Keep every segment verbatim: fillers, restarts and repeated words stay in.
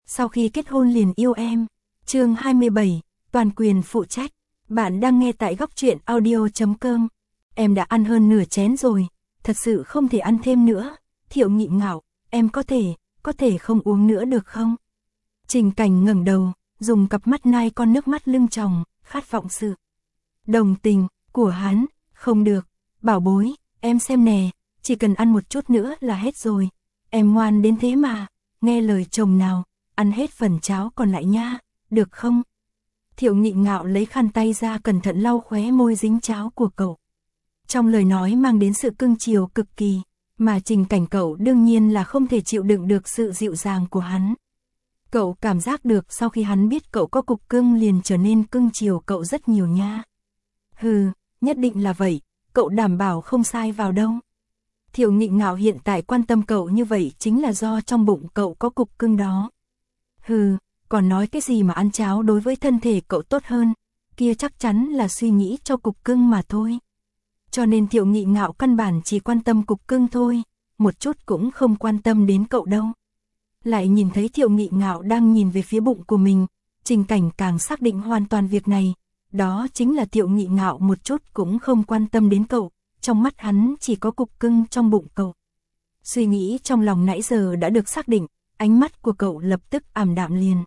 sau khi kết hôn liền yêu em. Chương hai mươi bảy, toàn quyền phụ trách. Bạn đang nghe tại góc truyện audio chấm com. Em đã ăn hơn nửa chén rồi, thật sự không thể ăn thêm nữa. Thiệu Nghị ngạo, em có thể, có thể không uống nữa được không? Trình Cảnh ngẩng đầu, dùng cặp mắt nai con nước mắt lưng tròng, khát vọng sự đồng tình của hắn. Không được, bảo bối, em xem nè, chỉ cần ăn một chút nữa là hết rồi. Em ngoan đến thế mà, nghe lời chồng nào, ăn hết phần cháo còn lại nha, được không? Thiệu Nghị ngạo lấy khăn tay ra cẩn thận lau khóe môi dính cháo của cậu. Trong lời nói mang đến sự cưng chiều cực kỳ, mà Trình Cảnh cậu đương nhiên là không thể chịu đựng được sự dịu dàng của hắn. Cậu cảm giác được sau khi hắn biết cậu có cục cưng liền trở nên cưng chiều cậu rất nhiều nha. Hừ, nhất định là vậy, cậu đảm bảo không sai vào đâu. Thiệu Nghị ngạo hiện tại quan tâm cậu như vậy chính là do trong bụng cậu có cục cưng đó. Hừ, còn nói cái gì mà ăn cháo đối với thân thể cậu tốt hơn, kia chắc chắn là suy nghĩ cho cục cưng mà thôi. Cho nên Thiệu Nghị ngạo căn bản chỉ quan tâm cục cưng thôi, một chút cũng không quan tâm đến cậu đâu. Lại nhìn thấy Thiệu Nghị ngạo đang nhìn về phía bụng của mình, Trình Cảnh càng xác định hoàn toàn việc này, đó chính là Thiệu Nghị ngạo một chút cũng không quan tâm đến cậu, trong mắt hắn chỉ có cục cưng trong bụng cậu. Suy nghĩ trong lòng nãy giờ đã được xác định, ánh mắt của cậu lập tức ảm đạm liền.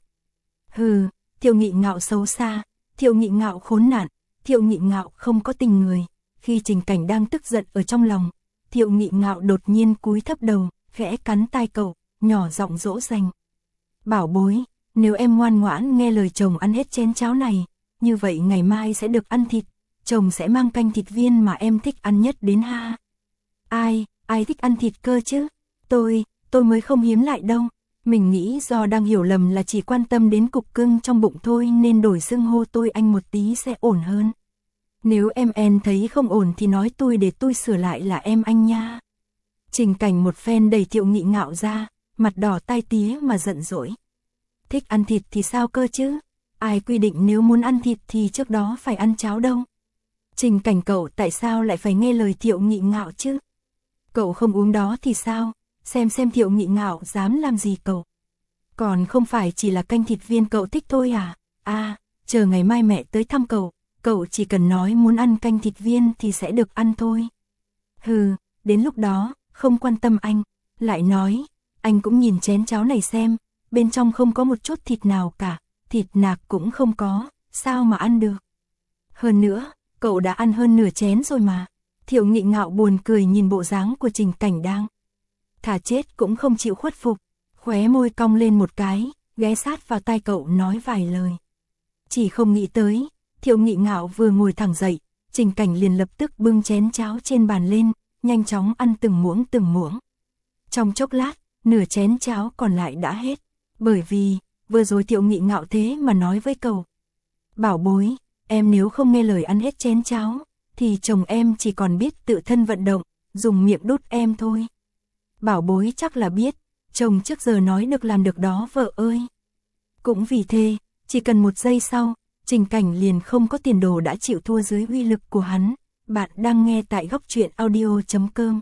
Hừ, Thiệu Nghị ngạo xấu xa, Thiệu Nghị ngạo khốn nạn, Thiệu Nghị ngạo không có tình người. Khi Trình Cảnh đang tức giận ở trong lòng, Thiệu Nghị ngạo đột nhiên cúi thấp đầu, khẽ cắn tai cậu, nhỏ giọng dỗ dành. Bảo bối, nếu em ngoan ngoãn nghe lời chồng ăn hết chén cháo này, như vậy ngày mai sẽ được ăn thịt, chồng sẽ mang canh thịt viên mà em thích ăn nhất đến ha. Ai, ai thích ăn thịt cơ chứ? Tôi, tôi mới không hiếm lại đâu. Mình nghĩ do đang hiểu lầm là chỉ quan tâm đến cục cưng trong bụng thôi nên đổi xưng hô tôi anh một tí sẽ ổn hơn. Nếu em en thấy không ổn thì nói tôi để tôi sửa lại là em anh nha. Trình Cảnh một phen đẩy Thiệu Nghị ngạo ra, mặt đỏ tai tía mà giận dỗi. Thích ăn thịt thì sao cơ chứ? Ai quy định nếu muốn ăn thịt thì trước đó phải ăn cháo đâu? Trình Cảnh cậu tại sao lại phải nghe lời Thiệu Nghị ngạo chứ? Cậu không uống đó thì sao? Xem xem Thiệu Nghị ngạo dám làm gì cậu? Còn không phải chỉ là canh thịt viên cậu thích thôi à? À, chờ ngày mai mẹ tới thăm cậu, cậu chỉ cần nói muốn ăn canh thịt viên thì sẽ được ăn thôi. Hừ, đến lúc đó, không quan tâm anh, lại nói, anh cũng nhìn chén cháo này xem, bên trong không có một chút thịt nào cả, thịt nạc cũng không có, sao mà ăn được. Hơn nữa, cậu đã ăn hơn nửa chén rồi mà. Thiệu Nghị ngạo buồn cười nhìn bộ dáng của Trình Cảnh đang thà chết cũng không chịu khuất phục, khóe môi cong lên một cái, ghé sát vào tai cậu nói vài lời. Chỉ không nghĩ tới, Thiệu Nghị ngạo vừa ngồi thẳng dậy, Trình Cảnh liền lập tức bưng chén cháo trên bàn lên, nhanh chóng ăn từng muỗng từng muỗng. Trong chốc lát, nửa chén cháo còn lại đã hết, bởi vì, vừa rồi Thiệu Nghị ngạo thế mà nói với cậu. Bảo bối, em nếu không nghe lời ăn hết chén cháo, thì chồng em chỉ còn biết tự thân vận động, dùng miệng đút em thôi. Bảo bối chắc là biết, chồng trước giờ nói được làm được đó vợ ơi. Cũng vì thế, chỉ cần một giây sau, Trình Cảnh liền không có tiền đồ đã chịu thua dưới uy lực của hắn. Bạn đang nghe tại góc truyện audio chấm com.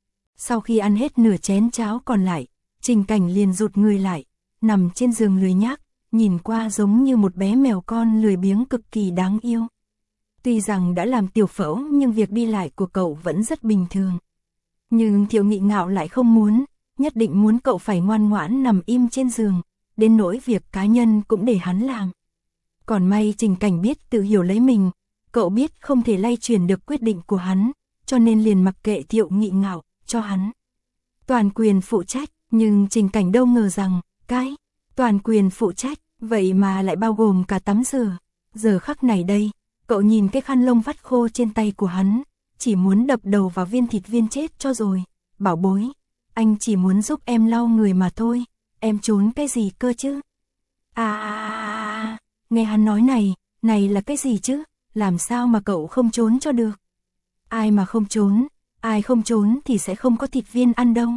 Sau khi ăn hết nửa chén cháo còn lại, Trình Cảnh liền rụt người lại, nằm trên giường lười nhác, nhìn qua giống như một bé mèo con lười biếng cực kỳ đáng yêu. Tuy rằng đã làm tiểu phẫu nhưng việc đi lại của cậu vẫn rất bình thường. Nhưng Thiệu Nghị ngạo lại không muốn, nhất định muốn cậu phải ngoan ngoãn nằm im trên giường, đến nỗi việc cá nhân cũng để hắn làm. Còn may Trình Cảnh biết tự hiểu lấy mình, cậu biết không thể lay chuyển được quyết định của hắn, cho nên liền mặc kệ Thiệu Nghị ngạo, cho hắn toàn quyền phụ trách. Nhưng Trình Cảnh đâu ngờ rằng, cái toàn quyền phụ trách, vậy mà lại bao gồm cả tắm rửa. Giờ khắc này đây, cậu nhìn cái khăn lông vắt khô trên tay của hắn, chỉ muốn đập đầu vào viên thịt viên chết cho rồi. Bảo bối, anh chỉ muốn giúp em lau người mà thôi, em trốn cái gì cơ chứ? À, à, à, à, nghe hắn nói này, này là cái gì chứ? Làm sao mà cậu không trốn cho được? Ai mà không trốn, ai không trốn thì sẽ không có thịt viên ăn đâu.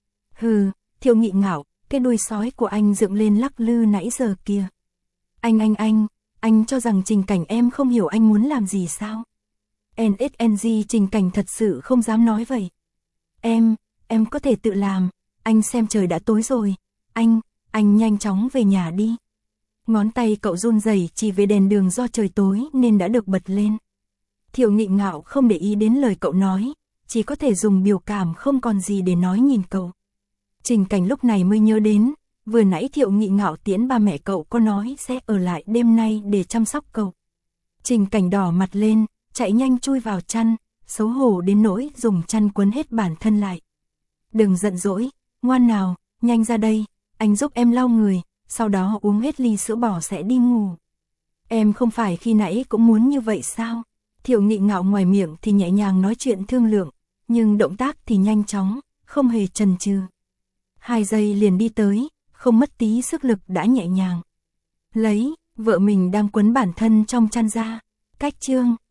Hừ, Thiệu Nghị ngạo, cái đuôi sói của anh dựng lên lắc lư nãy giờ kia. Anh anh anh, anh cho rằng Trình Cảnh em không hiểu anh muốn làm gì sao? en ét en giê Trình Cảnh thật sự không dám nói vậy. Em, em có thể tự làm, anh xem trời đã tối rồi. Anh, anh nhanh chóng về nhà đi. Ngón tay cậu run rẩy chỉ về đèn đường do trời tối nên đã được bật lên. Thiệu Nghị Ngạo không để ý đến lời cậu nói, chỉ có thể dùng biểu cảm không còn gì để nói nhìn cậu. Trình Cảnh lúc này mới nhớ đến, vừa nãy Thiệu Nghị Ngạo tiễn ba mẹ cậu có nói sẽ ở lại đêm nay để chăm sóc cậu. Trình Cảnh đỏ mặt lên, chạy nhanh chui vào chăn, xấu hổ đến nỗi dùng chăn quấn hết bản thân lại. Đừng giận dỗi, ngoan nào, nhanh ra đây, anh giúp em lau người, sau đó uống hết ly sữa bò sẽ đi ngủ. Em không phải khi nãy cũng muốn như vậy sao? Thiệu Nghị Ngạo ngoài miệng thì nhẹ nhàng nói chuyện thương lượng, nhưng động tác thì nhanh chóng, không hề chần chừ. Hai giây liền đi tới, không mất tí sức lực đã nhẹ nhàng lấy vợ mình đang quấn bản thân trong chăn ra. Cách chương